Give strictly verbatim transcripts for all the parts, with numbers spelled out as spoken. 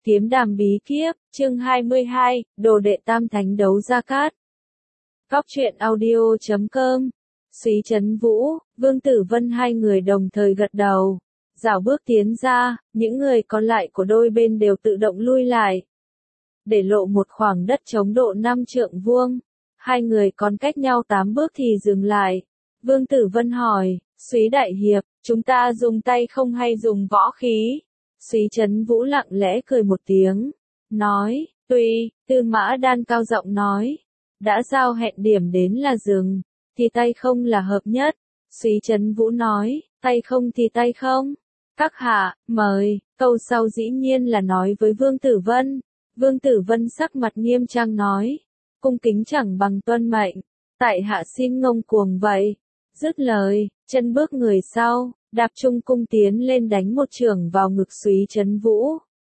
Kiếm đàm bí kíp, chương hai mươi hai, đồ đệ tam thánh đấu Gia Cát. Góc truyện audio chấm com. Súy Trấn Vũ, Vương Tử Vân hai người đồng thời gật đầu. Dạo bước tiến ra, những người còn lại của đôi bên đều tự động lui lại. Để lộ một khoảng đất trống độ năm trượng vuông. Hai người còn cách nhau tám bước thì dừng lại. Vương Tử Vân hỏi, Súy Đại Hiệp, chúng ta dùng tay không hay dùng võ khí? Súy Trấn Vũ lặng lẽ cười một tiếng, nói, tùy. Tư Mã Đan cao giọng nói, đã giao hẹn điểm đến là dừng, thì tay không là hợp nhất. Súy Trấn Vũ nói, tay không thì tay không. Các hạ, mời. Câu sau dĩ nhiên là nói với Vương Tử Vân. Vương Tử Vân sắc mặt nghiêm trang nói, cung kính chẳng bằng tuân mệnh, tại hạ xin ngông cuồng vậy. Dứt lời, chân bước người sau, đạp trung cung tiến lên đánh một chưởng vào ngực Súy Trấn Vũ.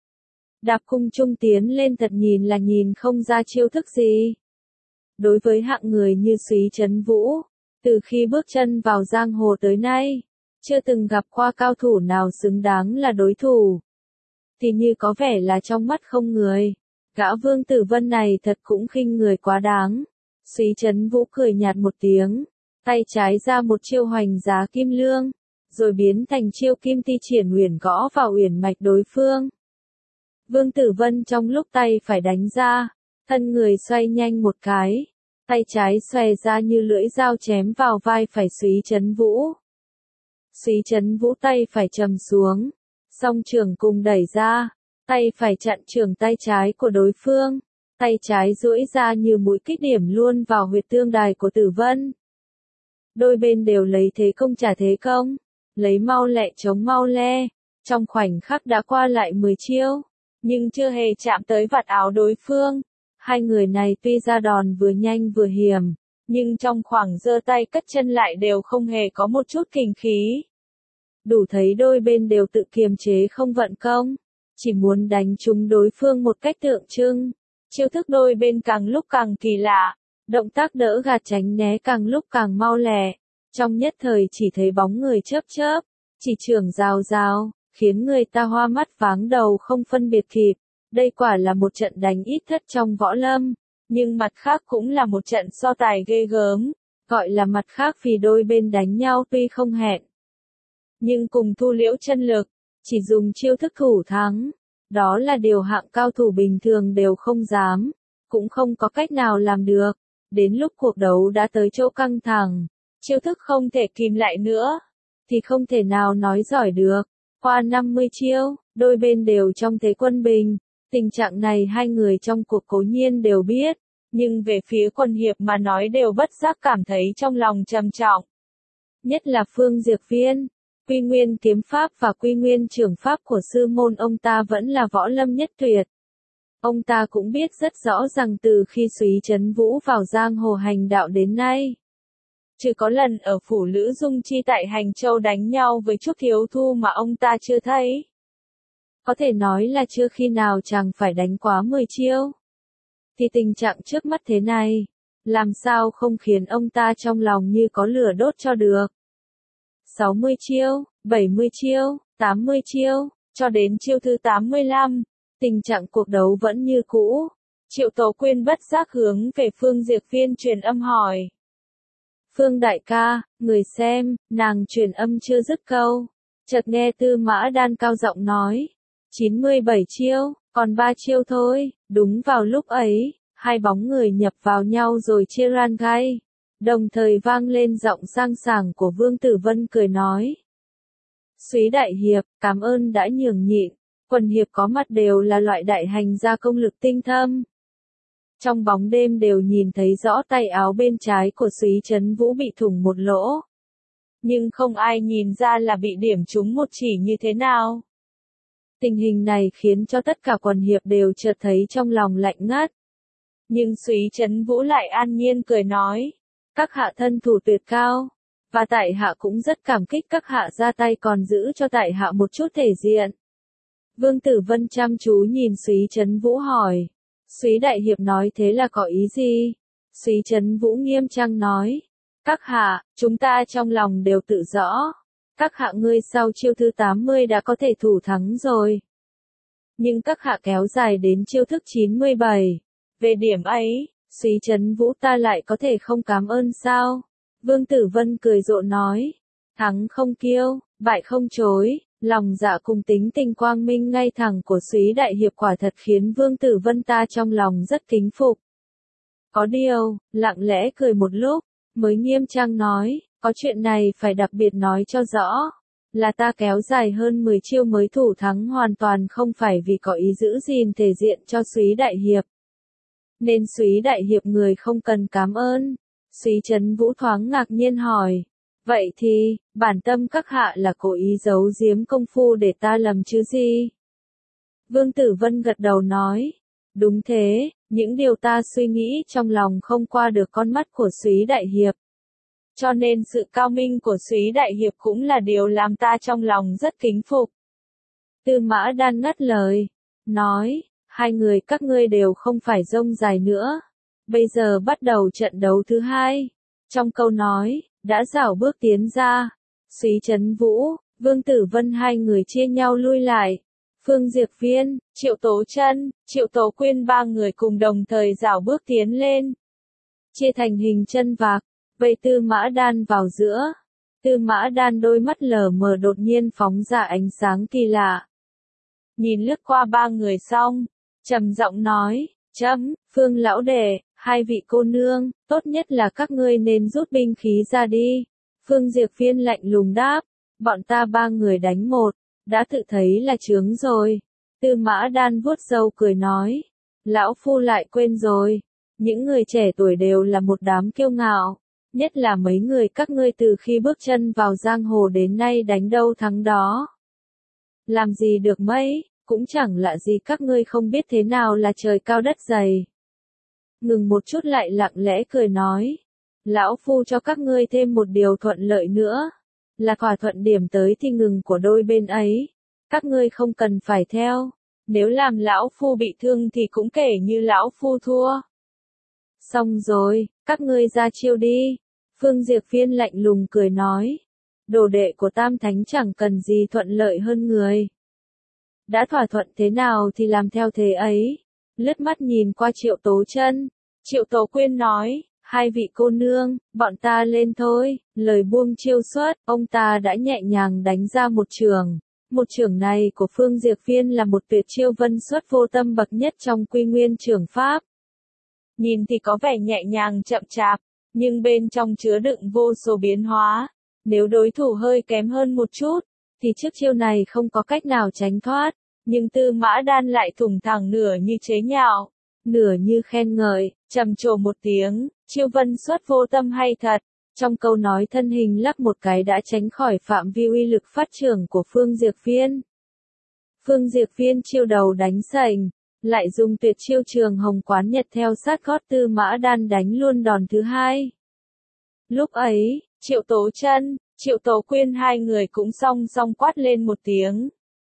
Đạp cung trung tiến lên thật nhìn là nhìn không ra chiêu thức gì. Đối với hạng người như Súy Trấn Vũ, từ khi bước chân vào giang hồ tới nay, chưa từng gặp qua cao thủ nào xứng đáng là đối thủ. Thì như có vẻ là trong mắt không người, gã Vương Tử Vân này thật cũng khinh người quá đáng. Súy Trấn Vũ cười nhạt một tiếng, tay trái ra một chiêu hoành giá kim lương, rồi biến thành chiêu kim ti triển uyển gõ vào uyển mạch đối phương. Vương Tử Vân trong lúc tay phải đánh ra, thân người xoay nhanh một cái, tay trái xòe ra như lưỡi dao chém vào vai phải Súy Trấn Vũ. Súy Trấn Vũ tay phải trầm xuống, song trường cùng đẩy ra, tay phải chặn trường tay trái của đối phương, tay trái duỗi ra như mũi kích điểm luôn vào huyệt tương đài của Tử Vân. Đôi bên đều lấy thế công trả thế công, lấy mau lẹ chống mau le, trong khoảnh khắc đã qua lại mười chiêu, nhưng chưa hề chạm tới vạt áo đối phương. Hai người này tuy ra đòn vừa nhanh vừa hiểm, nhưng trong khoảng giơ tay cất chân lại đều không hề có một chút kình khí. Đủ thấy đôi bên đều tự kiềm chế không vận công, chỉ muốn đánh trúng đối phương một cách tượng trưng. Chiêu thức đôi bên càng lúc càng kỳ lạ, động tác đỡ gạt tránh né càng lúc càng mau lẹ. Trong nhất thời chỉ thấy bóng người chớp chớp, chỉ chưởng rào rào, khiến người ta hoa mắt váng đầu không phân biệt kịp. Đây quả là một trận đánh ít thất trong võ lâm, nhưng mặt khác cũng là một trận so tài ghê gớm. Gọi là mặt khác vì đôi bên đánh nhau tuy không hẹn, nhưng cùng thu liễu chân lực, chỉ dùng chiêu thức thủ thắng. Đó là điều hạng cao thủ bình thường đều không dám, cũng không có cách nào làm được. Đến lúc cuộc đấu đã tới chỗ căng thẳng, chiêu thức không thể kìm lại nữa, thì không thể nào nói giỏi được. Qua năm mươi chiêu, đôi bên đều trong thế quân bình. Tình trạng này hai người trong cuộc cố nhiên đều biết, nhưng về phía Quân Hiệp mà nói đều bất giác cảm thấy trong lòng trầm trọng. Nhất là Phương Diệp Viên, Quy Nguyên kiếm pháp và Quy Nguyên trưởng pháp của sư môn ông ta vẫn là võ lâm nhất tuyệt. Ông ta cũng biết rất rõ rằng từ khi Súy Trấn Vũ vào giang hồ hành đạo đến nay, chỉ có lần ở phủ Lữ Dung Chi tại Hành Châu đánh nhau với Trúc Thiếu Thu mà ông ta chưa thấy. Có thể nói là chưa khi nào chàng phải đánh quá mười chiêu. Thì tình trạng trước mắt thế này, làm sao không khiến ông ta trong lòng như có lửa đốt cho được. sáu mươi chiêu, bảy mươi chiêu, tám mươi chiêu, cho đến chiêu thứ tám mươi lăm, tình trạng cuộc đấu vẫn như cũ. Triệu Tố Quyên bất giác hướng về Phương Diệp Viên truyền âm hỏi. Phương đại ca, người xem, nàng truyền âm chưa dứt câu. Chợt nghe Tư Mã Đan cao giọng nói. chín mươi bảy chiêu, còn ba chiêu thôi. Đúng vào lúc ấy, hai bóng người nhập vào nhau rồi chia ran gai. Đồng thời vang lên giọng sang sảng của Vương Tử Vân cười nói. Súy Đại Hiệp, cảm ơn đã nhường nhịn. Quần hiệp có mặt đều là loại đại hành gia công lực tinh thâm. Trong bóng đêm đều nhìn thấy rõ tay áo bên trái của Súy Trấn Vũ bị thủng một lỗ. Nhưng không ai nhìn ra là bị điểm trúng một chỉ như thế nào. Tình hình này khiến cho tất cả quần hiệp đều chợt thấy trong lòng lạnh ngắt. Nhưng Súy Trấn Vũ lại an nhiên cười nói. Các hạ thân thủ tuyệt cao, và tại hạ cũng rất cảm kích các hạ ra tay còn giữ cho tại hạ một chút thể diện. Vương Tử Vân chăm chú nhìn Súy Trấn Vũ hỏi. Súy Đại Hiệp nói thế là có ý gì? Súy Trấn Vũ nghiêm trang nói. Các hạ, chúng ta trong lòng đều tự rõ. Các hạ ngươi sau chiêu thứ tám mươi đã có thể thủ thắng rồi. nhưng các hạ kéo dài đến chiêu thức chín mươi bảy. Về điểm ấy, Súy Trấn Vũ ta lại có thể không cảm ơn sao? Vương Tử Vân cười rộ nói. Thắng không kiêu, bại không chối, lòng dạ cùng tính tình quang minh ngay thẳng của Súy Đại Hiệp quả thật khiến Vương Tử Vân ta trong lòng rất kính phục. Có điều, lặng lẽ cười một lúc, mới nghiêm trang nói, có chuyện này phải đặc biệt nói cho rõ. Là ta kéo dài hơn mười chiêu mới thủ thắng hoàn toàn không phải vì có ý giữ gìn thể diện cho Súy Đại Hiệp. Nên Súy Đại Hiệp người không cần cảm ơn. Súy Trấn Vũ thoáng ngạc nhiên hỏi. Vậy thì, bản tâm các hạ là cố ý giấu giếm công phu để ta lầm chứ gì? Vương Tử Vân gật đầu nói. Đúng thế, những điều ta suy nghĩ trong lòng không qua được con mắt của Súy Đại Hiệp. Cho nên sự cao minh của Súy Đại Hiệp cũng là điều làm ta trong lòng rất kính phục. Tư Mã Đan ngắt lời, nói, hai người các ngươi đều không phải rông dài nữa. Bây giờ bắt đầu trận đấu thứ hai. Trong câu nói, đã rảo bước tiến ra. Súy Trấn Vũ, Vương Tử Vân hai người chia nhau lui lại. Phương Diệp Viên, Triệu Tố Chân, Triệu Tố Quyên ba người cùng đồng thời rảo bước tiến lên. Chia thành hình chân vạc, vây Tư Mã Đan vào giữa. Tư Mã Đan đôi mắt lờ mờ đột nhiên phóng ra ánh sáng kỳ lạ. Nhìn lướt qua ba người xong, trầm giọng nói, chấm, Phương lão đệ, hai vị cô nương, tốt nhất là các ngươi nên rút binh khí ra đi. Phương Diệp Viên lạnh lùng đáp, bọn ta ba người đánh một, đã tự thấy là chướng rồi. Tư Mã Đan vuốt râu cười nói, lão phu lại quên rồi, những người trẻ tuổi đều là một đám kiêu ngạo, nhất là mấy người các ngươi từ khi bước chân vào giang hồ đến nay đánh đâu thắng đó. Làm gì được mấy, cũng chẳng lạ gì các ngươi không biết thế nào là trời cao đất dày. Ngừng một chút lại lặng lẽ cười nói, lão phu cho các ngươi thêm một điều thuận lợi nữa, là thỏa thuận điểm tới thì ngừng của đôi bên ấy, các ngươi không cần phải theo, nếu làm lão phu bị thương thì cũng kể như lão phu thua. Xong rồi, các ngươi ra chiêu đi. Phương Diệp Viên lạnh lùng cười nói, đồ đệ của Tam Thánh chẳng cần gì thuận lợi hơn người. Đã thỏa thuận thế nào thì làm theo thế ấy. Lướt mắt nhìn qua Triệu Tố Chân, Triệu Tố Quyên nói, hai vị cô nương, bọn ta lên thôi. Lời buông chiêu xuất, ông ta đã nhẹ nhàng đánh ra một chưởng. Một chưởng này của Phương Diệp Viên là một tuyệt chiêu vân xuất vô tâm bậc nhất trong Quy Nguyên chưởng pháp. Nhìn thì có vẻ nhẹ nhàng chậm chạp, nhưng bên trong chứa đựng vô số biến hóa. Nếu đối thủ hơi kém hơn một chút, thì chiếc chiêu này không có cách nào tránh thoát. Nhưng Tư Mã Đan lại thủng thẳng nửa như chế nhạo, nửa như khen ngợi, trầm trồ một tiếng, chiêu vân xuất vô tâm hay thật. Trong câu nói thân hình lắc một cái đã tránh khỏi phạm vi uy lực phát trưởng của Phương Diệp Viên. Phương Diệp Viên chiêu đầu đánh sành, lại dùng tuyệt chiêu Trường Hồng Quán Nhật theo sát gót Tư Mã Đan đánh luôn đòn thứ hai. Lúc ấy, Triệu Tố Chân, Triệu Tố Quyên hai người cũng song song quát lên một tiếng.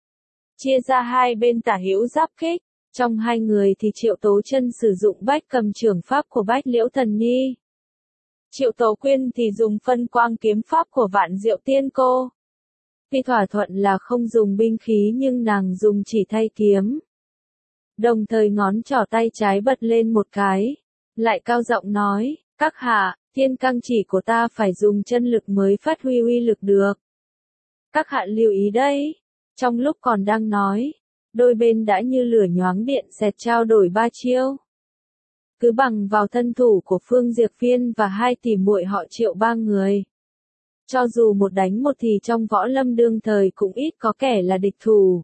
Chia ra hai bên tả hữu giáp kích, trong hai người thì Triệu Tố Chân sử dụng bách cầm chưởng pháp của Bách Liễu Thần Nhi. Triệu Tố Quyên thì dùng phân quang kiếm pháp của Vạn Diệu Tiên Cô. Tuy thỏa thuận là không dùng binh khí nhưng nàng dùng chỉ thay kiếm. Đồng thời ngón trỏ tay trái bật lên một cái, lại cao giọng nói, các hạ, thiên căng chỉ của ta phải dùng chân lực mới phát huy uy lực được. Các hạ lưu ý đấy. Trong lúc còn đang nói, đôi bên đã như lửa nhoáng điện xẹt trao đổi ba chiêu. Cứ bằng vào thân thủ của Phương Diệp Viên và hai tỷ muội họ Triệu ba người. Cho dù một đánh một thì trong võ lâm đương thời cũng ít có kẻ là địch thủ.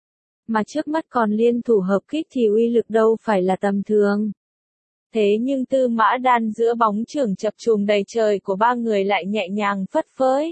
Mà trước mắt còn liên thủ hợp kích thì uy lực đâu phải là tầm thường. Thế nhưng Tư Mã Đan giữa bóng chưởng chập trùng đầy trời của ba người lại nhẹ nhàng phất phới.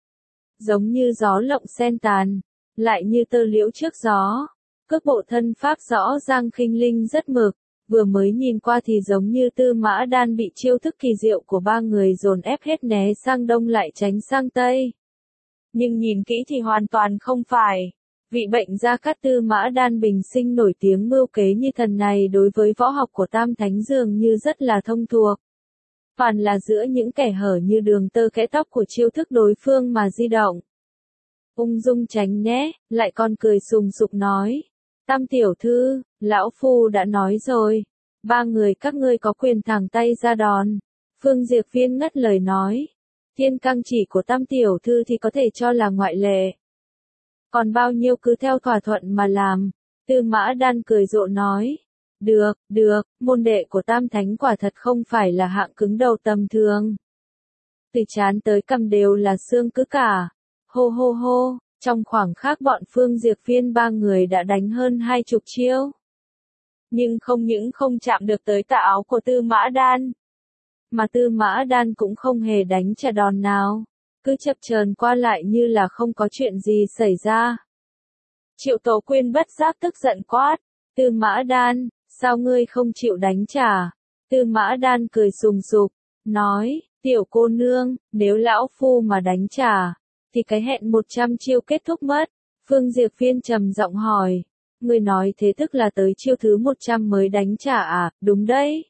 Giống như gió lộng sen tàn, lại như tơ liễu trước gió. Cước bộ thân pháp rõ ràng khinh linh rất mực, vừa mới nhìn qua thì giống như Tư Mã Đan bị chiêu thức kỳ diệu của ba người dồn ép hết né sang đông lại tránh sang tây. Nhưng nhìn kỹ thì hoàn toàn không phải. Vị bệnh gia cát Tư Mã Đan bình sinh nổi tiếng mưu kế như thần này đối với võ học của Tam Thánh dường như rất là thông thuộc. Toàn là giữa những kẻ hở như đường tơ kẽ tóc của chiêu thức đối phương mà di động. Ung dung tránh né, lại còn cười sùng sục nói. Tam tiểu thư, lão phu đã nói rồi, ba người các ngươi có quyền thẳng tay ra đòn. Phương Diệp Viên ngắt lời nói, thiên căng chỉ của Tam tiểu thư thì có thể cho là ngoại lệ. Còn bao nhiêu cứ theo thỏa thuận mà làm. Tư Mã Đan cười rộ nói, được, được, môn đệ của Tam Thánh quả thật không phải là hạng cứng đầu tầm thường. Từ trán tới cằm đều là xương cứ cả. Hô hô hô, trong khoảng khắc bọn Phương Diệp Viên ba người đã đánh hơn hai chục chiêu. Nhưng không những không chạm được tới tà áo của Tư Mã Đan, mà Tư Mã Đan cũng không hề đánh trả đòn nào, cứ chập chờn qua lại như là không có chuyện gì xảy ra. Triệu Tố Quyên bất giác tức giận quát, Tư Mã Đan, sao ngươi không chịu đánh trả? Tư Mã Đan cười sùng sục, nói, tiểu cô nương, nếu lão phu mà đánh trả, thì cái hẹn một trăm chiêu kết thúc mất. Phương Diệp Viên trầm giọng hỏi, ngươi nói thế tức là tới chiêu thứ một trăm mới đánh trả à? Đúng đấy.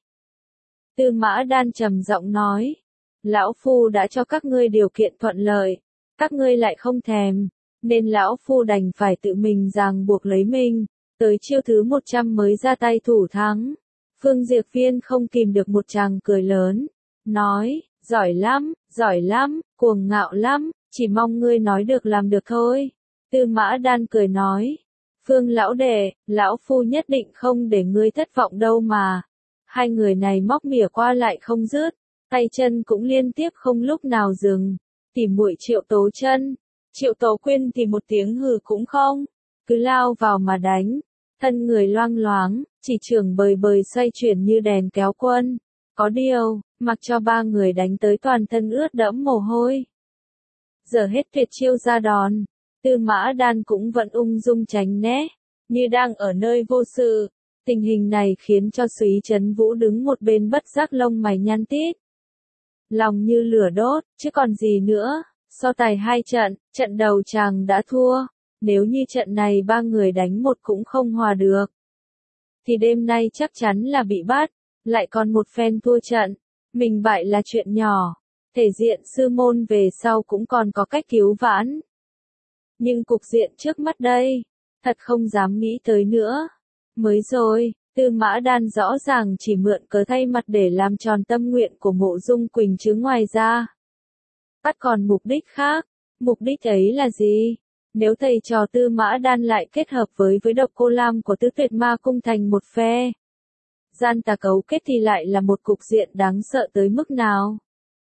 Tư Mã Đan trầm giọng nói, lão phu đã cho các ngươi điều kiện thuận lợi, các ngươi lại không thèm, nên lão phu đành phải tự mình ràng buộc lấy mình, tới chiêu thứ một trăm mới ra tay thủ thắng. Phương Diệp Viên không kìm được một tràng cười lớn, nói, giỏi lắm, giỏi lắm, cuồng ngạo lắm, chỉ mong ngươi nói được làm được thôi. Tư Mã Đan cười nói, Phương lão đệ, lão phu nhất định không để ngươi thất vọng đâu mà. Hai người này móc mỉa qua lại không dứt, tay chân cũng liên tiếp không lúc nào dừng. Tỉ muội Triệu Tố Chân, Triệu Tố Quyên thì một tiếng hừ cũng không, cứ lao vào mà đánh, thân người loang loáng, chỉ trường bời bời xoay chuyển như đèn kéo quân. Có điều, mặc cho ba người đánh tới toàn thân ướt đẫm mồ hôi. Giờ hết tuyệt chiêu ra đòn, Tư Mã Đan cũng vẫn ung dung tránh né, như đang ở nơi vô sự. Tình hình này khiến cho Súy Trấn Vũ đứng một bên bất giác lông mày nhăn tít. Lòng như lửa đốt, chứ còn gì nữa, so tài hai trận, trận đầu chàng đã thua, nếu như trận này ba người đánh một cũng không hòa được, thì đêm nay chắc chắn là bị bắt, lại còn một phen thua trận, mình bại là chuyện nhỏ, thể diện sư môn về sau cũng còn có cách cứu vãn. Nhưng cục diện trước mắt đây, thật không dám nghĩ tới nữa. Mới rồi, Tư Mã Đan rõ ràng chỉ mượn cớ thay mặt để làm tròn tâm nguyện của Mộ Dung Quỳnh chứ ngoài ra. Bắt còn mục đích khác, mục đích ấy là gì? Nếu thầy trò Tư Mã Đan lại kết hợp với với độc cô lam của Tứ Tuyệt Ma Cung thành một phe, gian tà cấu kết thì lại là một cục diện đáng sợ tới mức nào?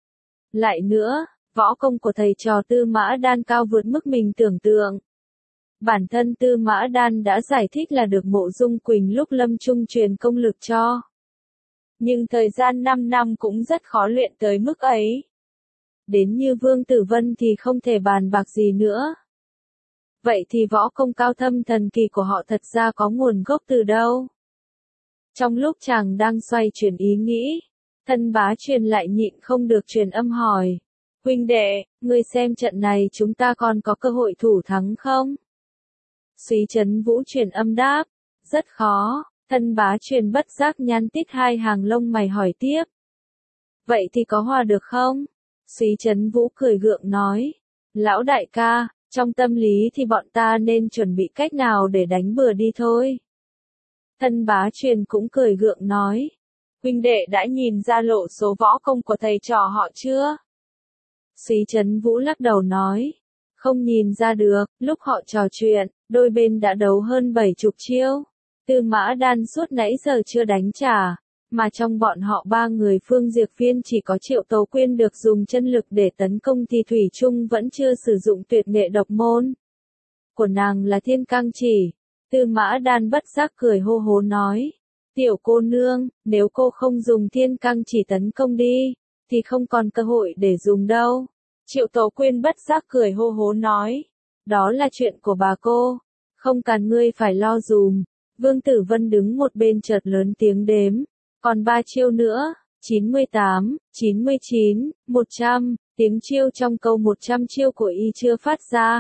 Lại nữa, võ công của thầy trò Tư Mã Đan cao vượt mức mình tưởng tượng. Bản thân Tư Mã Đan đã giải thích là được Mộ Dung Quỳnh lúc lâm trung truyền công lực cho. Nhưng thời gian năm năm cũng rất khó luyện tới mức ấy. Đến như Vương Tử Vân thì không thể bàn bạc gì nữa. Vậy thì võ công cao thâm thần kỳ của họ thật ra có nguồn gốc từ đâu? Trong lúc chàng đang xoay chuyển ý nghĩ, Thân Bá Truyền lại nhịn không được truyền âm hỏi. Huynh đệ, ngươi xem trận này chúng ta còn có cơ hội thủ thắng không? Súy Trấn Vũ truyền âm đáp, rất khó. Thân Bá Truyền bất giác nhăn tít hai hàng lông mày hỏi tiếp. Vậy thì có hòa được không? Súy Trấn Vũ cười gượng nói, lão đại ca, trong tâm lý thì bọn ta nên chuẩn bị cách nào để đánh bừa đi thôi. Thân Bá Truyền cũng cười gượng nói, huynh đệ đã nhìn ra lộ số võ công của thầy trò họ chưa? Súy Trấn Vũ lắc đầu nói, không nhìn ra được. Lúc họ trò chuyện, đôi bên đã đấu hơn bảy chục chiêu. Tư Mã Đan suốt nãy giờ chưa đánh trả, mà trong bọn họ ba người Phương Diệp Viên chỉ có Triệu Tố Quyên được dùng chân lực để tấn công thì thủy chung vẫn chưa sử dụng tuyệt nghệ độc môn của nàng là Thiên Cang Chỉ. Tư Mã Đan bất giác cười hô hố nói, tiểu cô nương, nếu cô không dùng Thiên Cang Chỉ tấn công đi, thì không còn cơ hội để dùng đâu. Triệu Tố Quyên bất giác cười hô hố nói, đó là chuyện của bà cô, không cần ngươi phải lo dùm. Vương Tử Vân đứng một bên chợt lớn tiếng đếm, còn ba chiêu nữa, chín mươi tám, chín mươi chín, một trăm, tiếng chiêu trong câu một trăm chiêu của y chưa phát ra.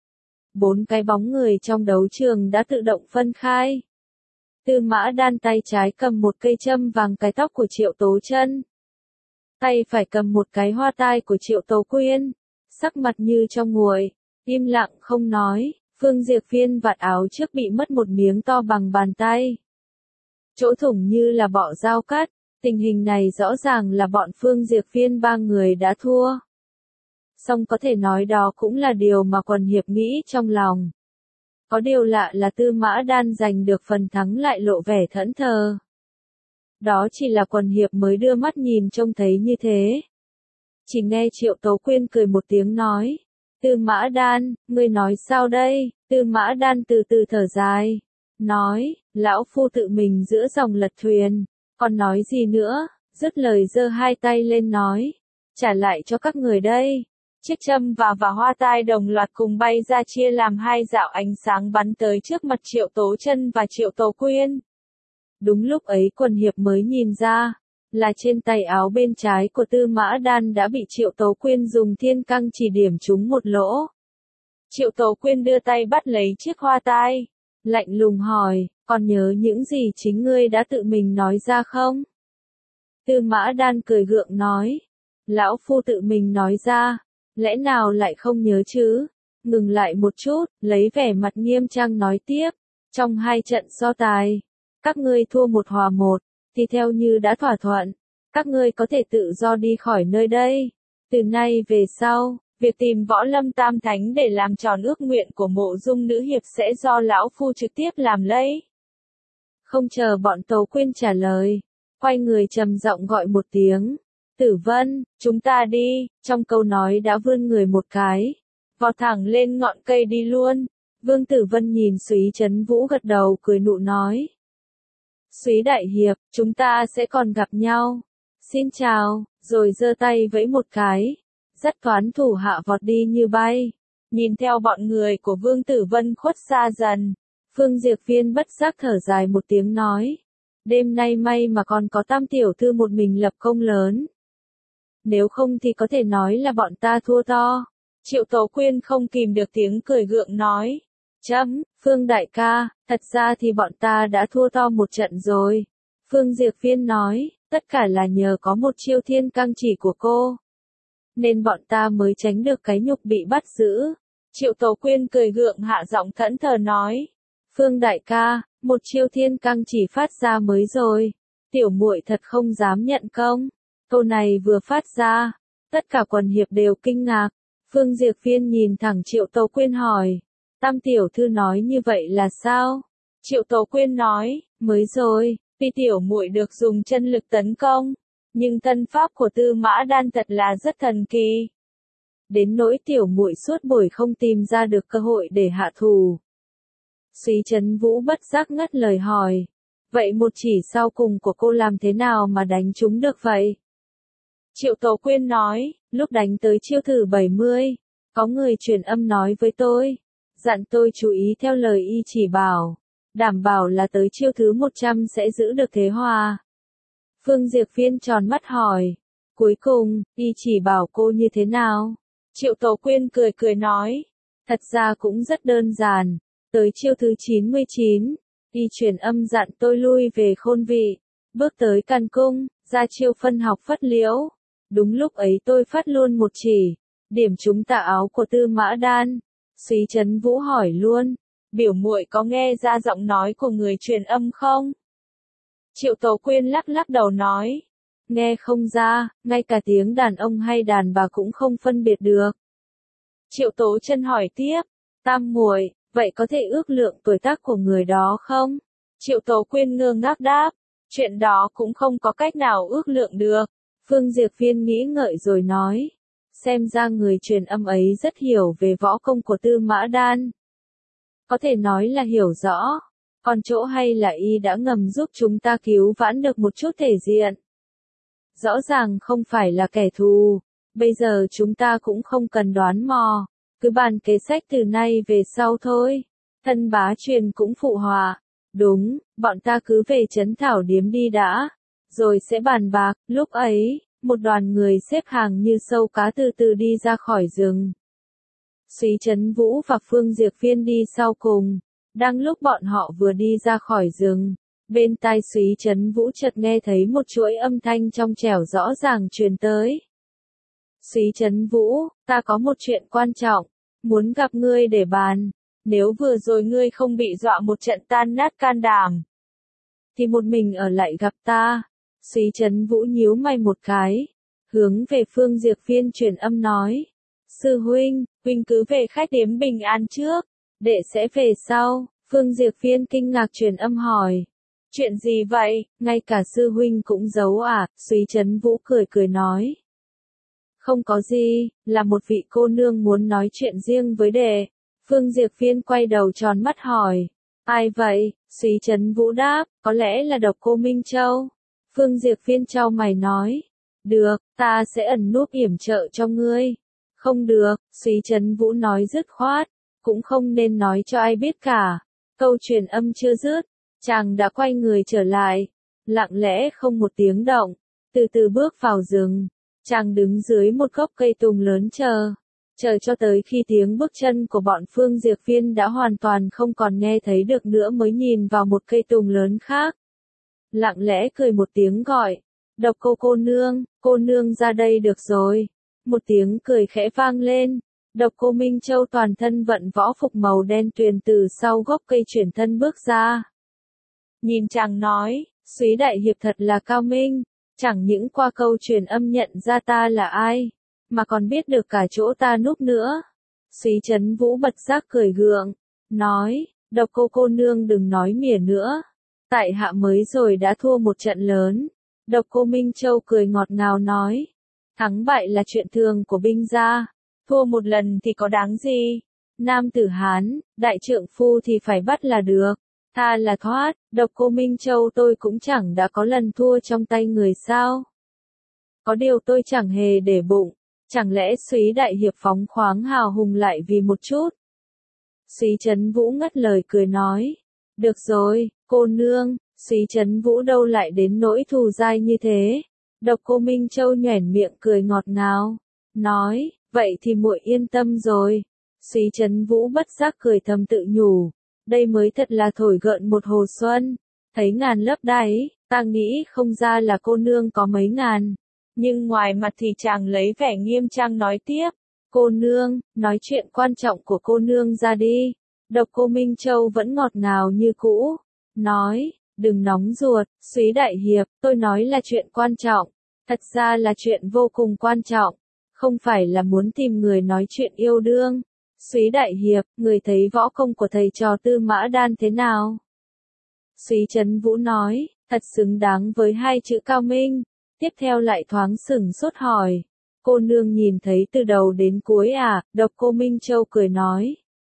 Bốn cái bóng người trong đấu trường đã tự động phân khai. Tư Mã Đan tay trái cầm một cây châm vàng cái tóc của Triệu Tố Chân, tay phải cầm một cái hoa tai của Triệu Tố Quyên, sắc mặt như trong nguội, im lặng không nói. Phương Diệp Phiên vạt áo trước bị mất một miếng to bằng bàn tay. Chỗ thủng như là bọ dao cắt, tình hình này rõ ràng là bọn Phương Diệp Phiên ba người đã thua. Song có thể nói đó cũng là điều mà Quần Hiệp nghĩ trong lòng. Có điều lạ là Tư Mã Đan giành được phần thắng lại lộ vẻ thẫn thờ. Đó chỉ là Quần Hiệp mới đưa mắt nhìn trông thấy như thế. Chỉ nghe Triệu Tố Quyên cười một tiếng nói. Tư Mã Đan, ngươi nói sao đây? Tư Mã Đan từ từ thở dài. Nói, lão phu tự mình giữa dòng lật thuyền. Còn nói gì nữa? Dứt lời giơ hai tay lên nói. Trả lại cho các người đây. Chiếc châm và và hoa tai đồng loạt cùng bay ra chia làm hai dạo ánh sáng bắn tới trước mặt Triệu Tố Chân và Triệu Tố Quyên. Đúng lúc ấy Quần Hiệp mới nhìn ra, là trên tay áo bên trái của Tư Mã Đan đã bị Triệu Tố Quyên dùng thiên căng chỉ điểm trúng một lỗ. Triệu Tố Quyên đưa tay bắt lấy chiếc hoa tai, lạnh lùng hỏi, còn nhớ những gì chính ngươi đã tự mình nói ra không? Tư Mã Đan cười gượng nói, lão phu tự mình nói ra, lẽ nào lại không nhớ chứ? Ngừng lại một chút, lấy vẻ mặt nghiêm trang nói tiếp, trong hai trận so tài, các ngươi thua một hòa một, thì theo như đã thỏa thuận, các ngươi có thể tự do đi khỏi nơi đây. Từ nay về sau, việc tìm Võ Lâm Tam Thánh để làm tròn ước nguyện của Mộ Dung nữ hiệp sẽ do lão phu trực tiếp làm lấy. Không chờ bọn Tố Quyên trả lời, quay người trầm giọng gọi một tiếng, Tử Vân, chúng ta đi, trong câu nói đã vươn người một cái, vọt thẳng lên ngọn cây đi luôn. Vương Tử Vân nhìn Súy Trấn Vũ gật đầu cười nụ nói. Súy đại hiệp, chúng ta sẽ còn gặp nhau. Xin chào, rồi giơ tay vẫy một cái, dắt toán thủ hạ vọt đi như bay. Nhìn theo bọn người của Vương Tử Vân khuất xa dần, Phương Diệp Phiên bất giác thở dài một tiếng nói. Đêm nay may mà còn có Tam tiểu thư một mình lập công lớn. Nếu không thì có thể nói là bọn ta thua to. Triệu Tố Quyên không kìm được tiếng cười gượng nói. Chấm, Phương đại ca, thật ra thì bọn ta đã thua to một trận rồi. Phương Diệp Phiên nói, tất cả là nhờ có một chiêu thiên căng chỉ của cô. Nên bọn ta mới tránh được cái nhục bị bắt giữ. Triệu Tố Quyên cười gượng hạ giọng thẫn thờ nói. Phương đại ca, một chiêu thiên căng chỉ phát ra mới rồi. Tiểu muội thật không dám nhận công. Câu này vừa phát ra, tất cả Quần Hiệp đều kinh ngạc. Phương Diệp Phiên nhìn thẳng Triệu Tố Quyên hỏi. Tam tiểu thư nói như vậy là sao? Triệu Tố Quyên nói, mới rồi, tuy tiểu muội được dùng chân lực tấn công, nhưng thân pháp của Tư Mã Đan thật là rất thần kỳ. Đến nỗi tiểu muội suốt buổi không tìm ra được cơ hội để hạ thù. Súy Trấn Vũ bất giác ngắt lời hỏi, vậy một chỉ sau cùng của cô làm thế nào mà đánh trúng được vậy? Triệu Tố Quyên nói, lúc đánh tới chiêu thử bảy mươi, có người truyền âm nói với tôi, dặn tôi chú ý theo lời y chỉ bảo, đảm bảo là tới chiêu thứ một trăm sẽ giữ được thế hòa. Phương Diệp Phiên tròn mắt hỏi, cuối cùng, y chỉ bảo cô như thế nào? Triệu Tố Quyên cười cười nói, thật ra cũng rất đơn giản, tới chiêu thứ chín mươi chín, y truyền âm dặn tôi lui về Khôn Vị, bước tới Càn Cung, ra chiêu phân học phất liễu. Đúng lúc ấy tôi phát luôn một chỉ, điểm trúng tà áo của Tư Mã Đan. Súy Trấn Vũ hỏi luôn, biểu muội có nghe ra giọng nói của người truyền âm không? Triệu Tố Quyên lắc lắc đầu nói, nghe không ra, ngay cả tiếng đàn ông hay đàn bà cũng không phân biệt được. Triệu Tố Chân hỏi tiếp, Tam muội, vậy có thể ước lượng tuổi tác của người đó không? Triệu Tố Quyên ngơ ngác đáp, chuyện đó cũng không có cách nào ước lượng được. Phương Diệp Phiên nghĩ ngợi rồi nói, xem ra người truyền âm ấy rất hiểu về võ công của Tư Mã Đan. Có thể nói là hiểu rõ, còn chỗ hay là y đã ngầm giúp chúng ta cứu vãn được một chút thể diện. Rõ ràng không phải là kẻ thù, bây giờ chúng ta cũng không cần đoán mò, cứ bàn kế sách từ nay về sau thôi. Thân Bá Truyền cũng phụ họa, đúng, bọn ta cứ về trấn Thảo Điếm đi đã, rồi sẽ bàn bạc. Lúc ấy, một đoàn người xếp hàng như sâu cá từ từ đi ra khỏi rừng. Súy Trấn Vũ và Phương Diệp Phiên đi sau cùng. Đang lúc bọn họ vừa đi ra khỏi rừng, bên tai Súy Trấn Vũ chợt nghe thấy một chuỗi âm thanh trong trẻo rõ ràng truyền tới. Súy Trấn Vũ, ta có một chuyện quan trọng, muốn gặp ngươi để bàn. nếu vừa rồi ngươi không bị dọa một trận tan nát can đảm, thì một mình ở lại gặp ta. Súy Trấn Vũ nhíu mày một cái, hướng về Phương Diệp Phiên truyền âm nói. Sư huynh, huynh cứ về khách điếm bình an trước, đệ sẽ về sau. Phương Diệp Phiên kinh ngạc truyền âm hỏi. Chuyện gì vậy, ngay cả sư huynh cũng giấu à? Súy Trấn Vũ cười cười nói. Không có gì, là một vị cô nương muốn nói chuyện riêng với đệ. Phương Diệp Phiên quay đầu tròn mắt hỏi. Ai vậy? Súy Trấn Vũ đáp, có lẽ là Độc Cô Minh Châu. Phương Diệp Phiên chau mày nói. Được, ta sẽ ẩn núp yểm trợ cho ngươi. Không được, Súy Trấn Vũ nói dứt khoát, cũng không nên nói cho ai biết cả. Câu truyền âm chưa dứt, chàng đã quay người trở lại, lặng lẽ không một tiếng động, từ từ bước vào rừng. Chàng đứng dưới một gốc cây tùng lớn chờ, chờ cho tới khi tiếng bước chân của bọn Phương Diệp Phiên đã hoàn toàn không còn nghe thấy được nữa mới nhìn vào một cây tùng lớn khác. Lặng lẽ cười một tiếng gọi, Độc Cô cô nương, cô nương ra đây được rồi. Một tiếng cười khẽ vang lên, Độc Cô Minh Châu toàn thân vận võ phục màu đen tuyền từ sau gốc cây chuyển thân bước ra. Nhìn chàng nói, Súy đại hiệp thật là cao minh, chẳng những qua câu truyền âm nhận ra ta là ai, mà còn biết được cả chỗ ta núp nữa. Súy Trấn Vũ bật giác cười gượng, nói, Độc Cô cô nương đừng nói mỉa nữa, tại hạ mới rồi đã thua một trận lớn. Độc Cô Minh Châu cười ngọt ngào nói, thắng bại là chuyện thường của binh gia, thua một lần thì có đáng gì. Nam tử Hán, đại trượng phu thì phải bắt là được, tha là thoát. Độc Cô Minh Châu tôi cũng chẳng đã có lần thua trong tay người sao. Có điều tôi chẳng hề để bụng, chẳng lẽ Súy đại hiệp phóng khoáng hào hùng lại vì một chút. Súy Trấn Vũ ngắt lời cười nói, được rồi, cô nương. Súy Trấn Vũ đâu lại đến nỗi thù dai như thế. Độc Cô Minh Châu nhoẻn miệng cười ngọt ngào, nói, vậy thì muội yên tâm rồi. Súy Trấn Vũ bất giác cười thầm tự nhủ, đây mới thật là thổi gợn một hồ xuân, thấy ngàn lấp đáy, ta nghĩ không ra là cô nương có mấy ngàn. Nhưng ngoài mặt thì chàng lấy vẻ nghiêm trang nói tiếp, cô nương, nói chuyện quan trọng của cô nương ra đi. Độc Cô Minh Châu vẫn ngọt ngào như cũ, nói, đừng nóng ruột, Súy đại hiệp, tôi nói là chuyện quan trọng, thật ra là chuyện vô cùng quan trọng, không phải là muốn tìm người nói chuyện yêu đương. Súy đại hiệp, người thấy võ công của thầy trò Tư Mã Đan thế nào? Súy Trấn Vũ nói, thật xứng đáng với hai chữ cao minh. Tiếp theo lại thoáng sửng sốt hỏi, cô nương nhìn thấy từ đầu đến cuối à? Độc Cô Minh Châu cười nói,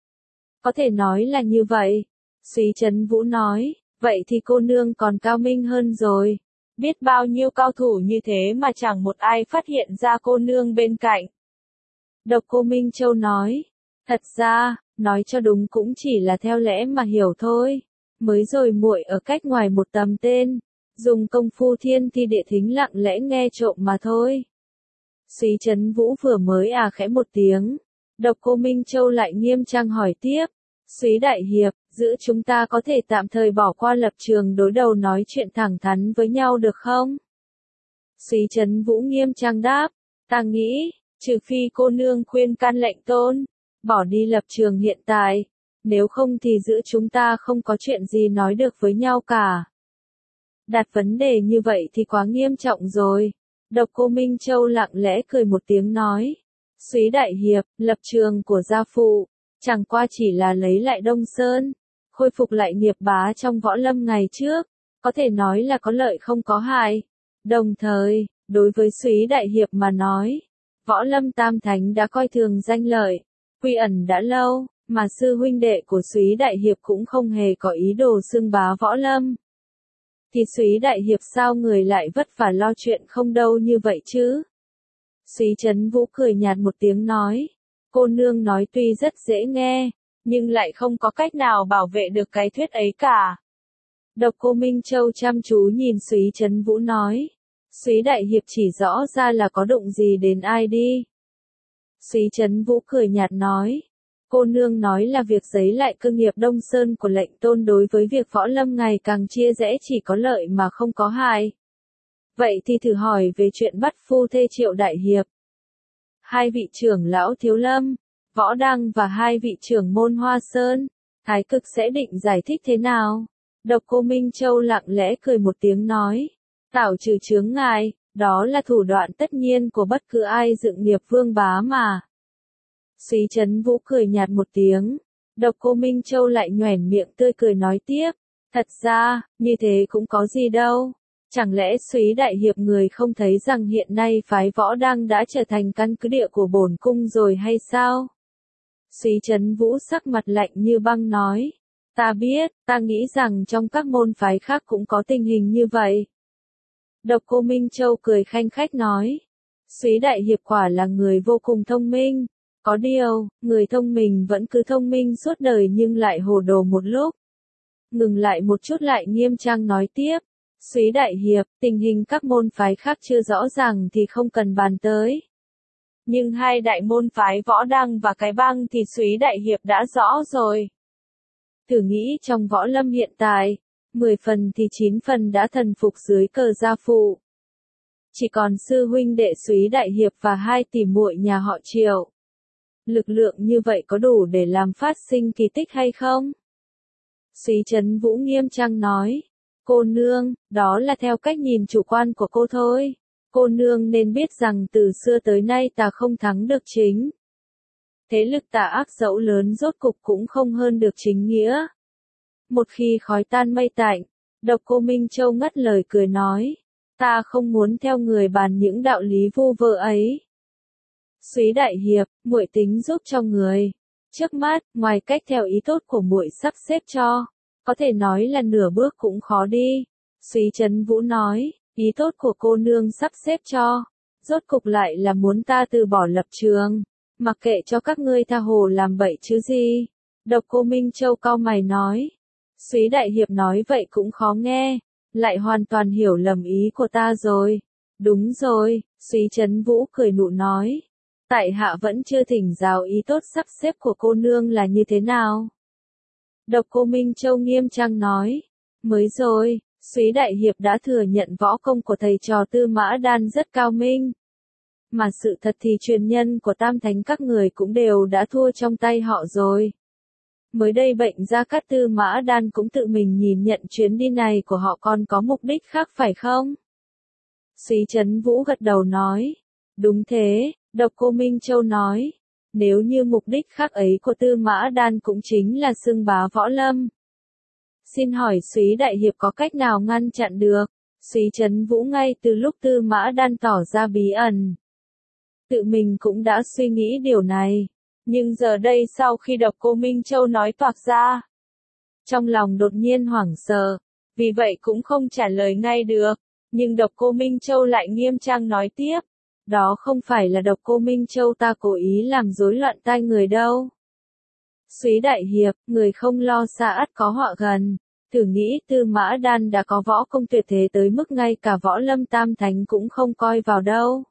có thể nói là như vậy. Súy Trấn Vũ nói, vậy thì cô nương còn cao minh hơn rồi. Biết bao nhiêu cao thủ như thế mà chẳng một ai phát hiện ra cô nương bên cạnh. Độc Cô Minh Châu nói, thật ra, nói cho đúng cũng chỉ là theo lẽ mà hiểu thôi. Mới rồi muội ở cách ngoài một tầm tên, dùng công phu thiên thi địa thính lặng lẽ nghe trộm mà thôi. Súy Trấn Vũ vừa mới à khẽ một tiếng, Độc Cô Minh Châu lại nghiêm trang hỏi tiếp, Súy đại hiệp, giữa chúng ta có thể tạm thời bỏ qua lập trường đối đầu nói chuyện thẳng thắn với nhau được không? Súy Trấn Vũ nghiêm trang đáp, ta nghĩ, trừ phi cô nương khuyên can lệnh tôn, bỏ đi lập trường hiện tại, nếu không thì giữa chúng ta không có chuyện gì nói được với nhau cả. Đặt vấn đề như vậy thì quá nghiêm trọng rồi. Độc Cô Minh Châu lặng lẽ cười một tiếng nói, Súy đại hiệp, lập trường của gia phụ, chẳng qua chỉ là lấy lại Đông Sơn, khôi phục lại nghiệp bá trong võ lâm ngày trước, có thể nói là có lợi không có hại. Đồng thời, đối với Súy đại hiệp mà nói, võ lâm tam thánh đã coi thường danh lợi, quy ẩn đã lâu, mà sư huynh đệ của Súy đại hiệp cũng không hề có ý đồ xưng bá võ lâm. Thì Súy đại hiệp sao người lại vất vả lo chuyện không đâu như vậy chứ? Súy Trấn Vũ cười nhạt một tiếng nói, cô nương nói tuy rất dễ nghe, nhưng lại không có cách nào bảo vệ được cái thuyết ấy cả. Độc Cô Minh Châu chăm chú nhìn Súy Trấn Vũ nói, Súy đại hiệp chỉ rõ ra là có đụng gì đến ai đi. Súy Trấn Vũ cười nhạt nói, cô nương nói là việc giấy lại cơ nghiệp Đông Sơn của lệnh tôn đối với việc võ lâm ngày càng chia rẽ chỉ có lợi mà không có hại. Vậy thì thử hỏi về chuyện bắt phu thê Triệu đại hiệp. Hai vị trưởng lão Thiếu Lâm, Võ Đăng và hai vị trưởng môn Hoa Sơn, Thái Cực sẽ định giải thích thế nào? Độc Cô Minh Châu lặng lẽ cười một tiếng nói. Tảo trừ chướng ngại, đó là thủ đoạn tất nhiên của bất cứ ai dựng nghiệp vương bá mà. Súy Trấn Vũ cười nhạt một tiếng. Độc Cô Minh Châu lại nhoẻn miệng tươi cười nói tiếp. Thật ra, như thế cũng có gì đâu. Chẳng lẽ Súy Đại Hiệp người không thấy rằng hiện nay phái Võ Đăng đã trở thành căn cứ địa của bổn cung rồi hay sao? Súy Trấn Vũ sắc mặt lạnh như băng nói. Ta biết, ta nghĩ rằng trong các môn phái khác cũng có tình hình như vậy. Độc Cô Minh Châu cười khanh khách nói. Súy Đại Hiệp quả là người vô cùng thông minh. Có điều, người thông minh vẫn cứ thông minh suốt đời nhưng lại hồ đồ một lúc. Ngừng lại một chút lại nghiêm trang nói tiếp. Súy Đại Hiệp, tình hình các môn phái khác chưa rõ ràng thì không cần bàn tới. Nhưng hai đại môn phái Võ Đăng và Cái Bang thì Súy Đại Hiệp đã rõ rồi. Thử nghĩ trong võ lâm hiện tại, mười phần thì chín phần đã thần phục dưới cờ gia phụ. Chỉ còn sư huynh đệ Súy Đại Hiệp và hai tỷ muội nhà họ Triệu. Lực lượng như vậy có đủ để làm phát sinh kỳ tích hay không? Súy Trấn Vũ nghiêm trang nói. Cô nương, đó là theo cách nhìn chủ quan của cô thôi. Cô nương nên biết rằng từ xưa tới nay ta không thắng được chính. Thế lực tà ác dẫu lớn rốt cục cũng không hơn được chính nghĩa. Một khi khói tan mây tạnh, Độc Cô Minh Châu ngắt lời cười nói. Ta không muốn theo người bàn những đạo lý vu vơ ấy. Súy Đại Hiệp, muội tính giúp cho người. Trước mắt, ngoài cách theo ý tốt của muội sắp xếp cho, có thể nói là nửa bước cũng khó đi. Súy Trấn Vũ nói, ý tốt của cô nương sắp xếp cho, rốt cục lại là muốn ta từ bỏ lập trường, mặc kệ cho các ngươi tha hồ làm bậy chứ gì. Độc Cô Minh Châu cau mày nói. Súy Đại Hiệp nói vậy cũng khó nghe, lại hoàn toàn hiểu lầm ý của ta rồi. Đúng rồi, Súy Trấn Vũ cười nụ nói. Tại hạ vẫn chưa thỉnh giáo ý tốt sắp xếp của cô nương là như thế nào. Độc Cô Minh Châu nghiêm trang nói. Mới rồi, Súy Đại Hiệp đã thừa nhận võ công của thầy trò Tư Mã Đan rất cao minh. Mà sự thật thì truyền nhân của Tam Thánh các người cũng đều đã thua trong tay họ rồi. Mới đây bệnh Gia Cát Tư Mã Đan cũng tự mình nhìn nhận chuyến đi này của họ còn có mục đích khác phải không? Súy Trấn Vũ gật đầu nói. Đúng thế, Độc Cô Minh Châu nói. Nếu như mục đích khác ấy của Tư Mã Đan cũng chính là xưng bá võ lâm. Xin hỏi Súy Đại Hiệp có cách nào ngăn chặn được? Súy Trấn Vũ ngay từ lúc Tư Mã Đan tỏ ra bí ẩn. Tự mình cũng đã suy nghĩ điều này. Nhưng giờ đây sau khi Độc Cô Minh Châu nói toạc ra, trong lòng đột nhiên hoảng sợ, vì vậy cũng không trả lời ngay được. Nhưng Độc Cô Minh Châu lại nghiêm trang nói tiếp. Đó không phải là Độc Cô Minh Châu ta cố ý làm rối loạn tai người đâu. Súy Đại Hiệp, người không lo xa ắt có họa gần. Thử nghĩ Tư Mã Đan đã có võ công tuyệt thế tới mức ngay cả võ lâm tam thánh cũng không coi vào đâu.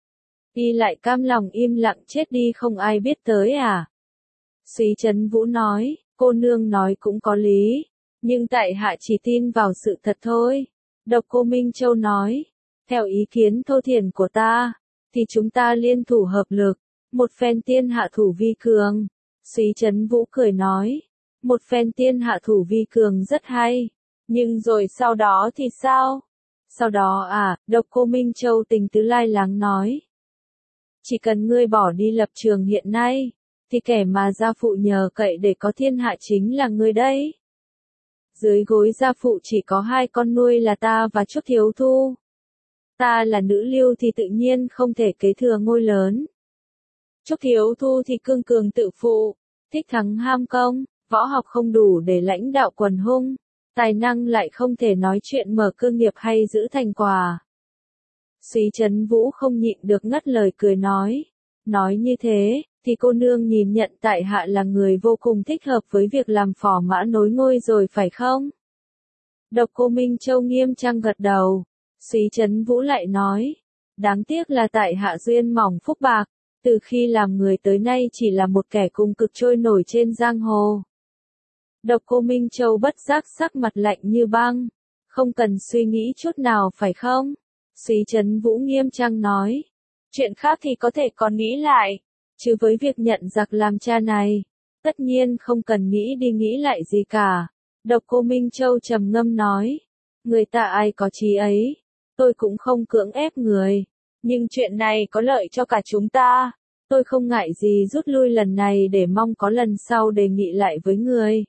Y lại cam lòng im lặng chết đi không ai biết tới à? Súy Trấn Vũ nói, cô nương nói cũng có lý, nhưng tại hạ chỉ tin vào sự thật thôi. Độc Cô Minh Châu nói, theo ý kiến thô thiển của ta, thì chúng ta liên thủ hợp lực, một phen tiên hạ thủ vi cường. Súy Trấn Vũ cười nói, một phen tiên hạ thủ vi cường rất hay, nhưng rồi sau đó thì sao? Sau đó à, Độc Cô Minh Châu tình tứ lai láng nói. Chỉ cần ngươi bỏ đi lập trường hiện nay, thì kẻ mà gia phụ nhờ cậy để có thiên hạ chính là ngươi đấy. Dưới gối gia phụ chỉ có hai con nuôi là ta và Trúc Thiếu Thu. Ta là nữ lưu thì tự nhiên không thể kế thừa ngôi lớn. Trúc Thiếu Thu thì cương cường tự phụ, thích thắng ham công, võ học không đủ để lãnh đạo quần hung, tài năng lại không thể nói chuyện mở cơ nghiệp hay giữ thành quả. Súy Trấn Vũ không nhịn được ngắt lời cười nói. Nói như thế, thì cô nương nhìn nhận tại hạ là người vô cùng thích hợp với việc làm phò mã nối ngôi rồi phải không? Độc Cô Minh Châu nghiêm trang gật đầu. Súy Trấn Vũ lại nói. Đáng tiếc là tại hạ duyên mỏng phúc bạc, từ khi làm người tới nay chỉ là một kẻ cùng cực trôi nổi trên giang hồ. Độc Cô Minh Châu bất giác sắc mặt lạnh như băng. Không cần suy nghĩ chút nào phải không? Súy Trấn Vũ nghiêm trang nói. Chuyện khác thì có thể còn nghĩ lại, Chứ với việc nhận giặc làm cha này, tất nhiên không cần nghĩ đi nghĩ lại gì cả. Độc Cô Minh Châu trầm ngâm nói, người ta ai có chí ấy, tôi cũng không cưỡng ép người, nhưng chuyện này có lợi cho cả chúng ta, tôi không ngại gì rút lui lần này để mong có lần sau đề nghị lại với người.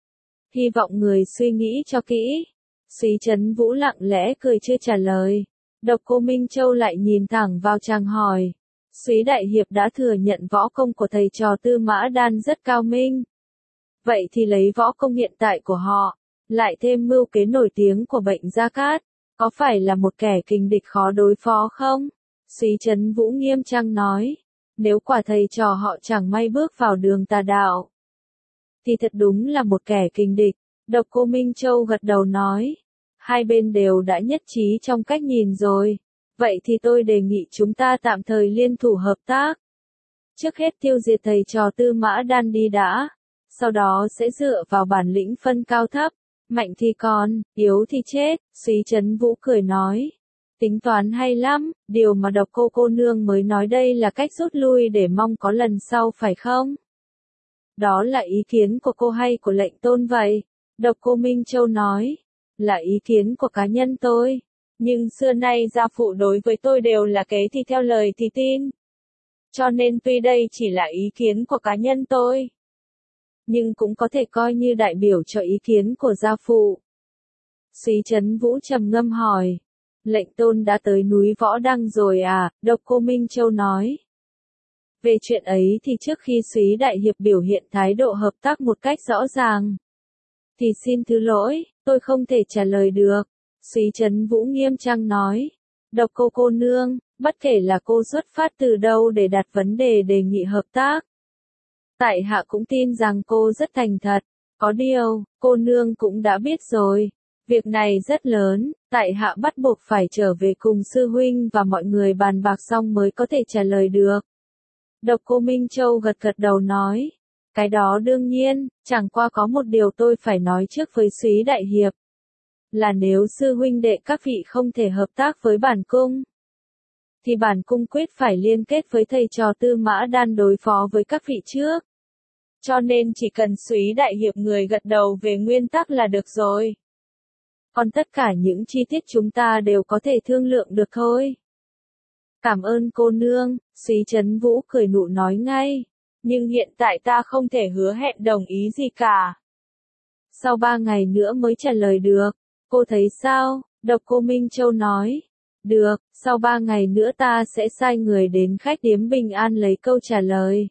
Hy vọng người suy nghĩ cho kỹ. Súy Trấn Vũ lặng lẽ cười chưa trả lời. Độc Cô Minh Châu lại nhìn thẳng vào chàng hỏi. Súy Đại Hiệp đã thừa nhận võ công của thầy trò Tư Mã Đan rất cao minh. Vậy thì lấy võ công hiện tại của họ, lại thêm mưu kế nổi tiếng của Bệnh Gia Cát, có phải là một kẻ kình địch khó đối phó không? Súy Trấn Vũ nghiêm trang nói. Nếu quả thầy trò họ chẳng may bước vào đường tà đạo, thì thật đúng là một kẻ kình địch. Độc Cô Minh Châu gật đầu nói. Hai bên đều đã nhất trí trong cách nhìn rồi. Vậy thì tôi đề nghị chúng ta tạm thời liên thủ hợp tác. Trước hết tiêu diệt thầy trò Tư Mã Đan đi đã. Sau đó sẽ dựa vào bản lĩnh phân cao thấp. Mạnh thì còn, yếu thì chết. Súy Trấn Vũ cười nói. Tính toán hay lắm, điều mà Độc Cô cô nương mới nói đây là cách rút lui để mong có lần sau phải không? Đó là ý kiến của cô hay của lệnh tôn vậy? Độc Cô Minh Châu nói. Là ý kiến của cá nhân tôi. Nhưng xưa nay gia phụ đối với tôi đều là kế thì theo lời thì tin. Cho nên tuy đây chỉ là ý kiến của cá nhân tôi, nhưng cũng có thể coi như đại biểu cho ý kiến của gia phụ. Súy Trấn Vũ trầm ngâm hỏi. Lệnh tôn đã tới núi Võ Đăng rồi à? Độc Cô Minh Châu nói. Về chuyện ấy thì trước khi Súy Đại Hiệp biểu hiện thái độ hợp tác một cách rõ ràng, thì xin thứ lỗi, tôi không thể trả lời được. Súy Trấn Vũ nghiêm trang nói. Độc Cô cô nương, bất kể là cô xuất phát từ đâu để đặt vấn đề đề nghị hợp tác, tại hạ cũng tin rằng cô rất thành thật. Có điều, cô nương cũng đã biết rồi. Việc này rất lớn, tại hạ bắt buộc phải trở về cùng sư huynh và mọi người bàn bạc xong mới có thể trả lời được. Độc Cô Minh Châu gật gật đầu nói. Cái đó đương nhiên, chẳng qua có một điều tôi phải nói trước với Súy Đại Hiệp. Là nếu sư huynh đệ các vị không thể hợp tác với bản cung, thì bản cung quyết phải liên kết với thầy trò Tư Mã Đan đối phó với các vị trước. Cho nên chỉ cần Súy Đại Hiệp người gật đầu về nguyên tắc là được rồi. Còn tất cả những chi tiết chúng ta đều có thể thương lượng được thôi. Cảm ơn cô nương, Súy Trấn Vũ cười nụ nói ngay. Nhưng hiện tại ta không thể hứa hẹn đồng ý gì cả. Sau ba ngày nữa mới trả lời được. Cô thấy sao? Độc Cô Minh Châu nói. Được, sau ba ngày nữa ta sẽ sai người đến khách điếm Bình An lấy câu trả lời.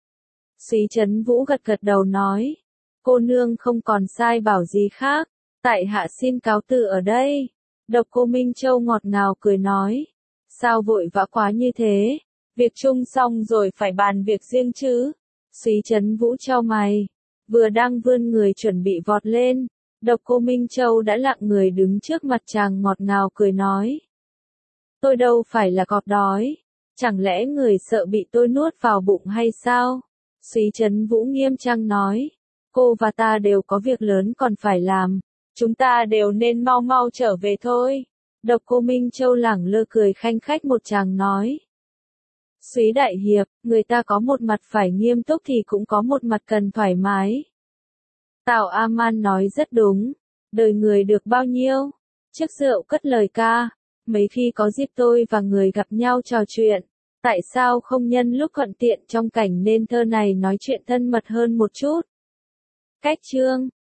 Súy Trấn Vũ gật gật đầu nói. Cô nương không còn sai bảo gì khác. Tại hạ xin cáo từ ở đây. Độc Cô Minh Châu ngọt ngào cười nói. Sao vội vã quá như thế? Việc chung xong rồi phải bàn việc riêng chứ. Súy Trấn Vũ chau mày. Vừa đang vươn người chuẩn bị vọt lên. Độc Cô Minh Châu đã lặng người đứng trước mặt chàng ngọt ngào cười nói. Tôi đâu phải là cọp đói. Chẳng lẽ người sợ bị tôi nuốt vào bụng hay sao? Súy Trấn Vũ nghiêm trang nói. Cô và ta đều có việc lớn còn phải làm. Chúng ta đều nên mau mau trở về thôi. Độc Cô Minh Châu lẳng lơ cười khanh khách một chàng nói. Súy Đại Hiệp, người ta có một mặt phải nghiêm túc thì cũng có một mặt cần thoải mái. Tào A Man nói rất đúng. Đời người được bao nhiêu? Chiếc rượu cất lời ca. Mấy khi có dịp tôi và người gặp nhau trò chuyện, tại sao không nhân lúc thuận tiện trong cảnh nên thơ này nói chuyện thân mật hơn một chút? Cách chương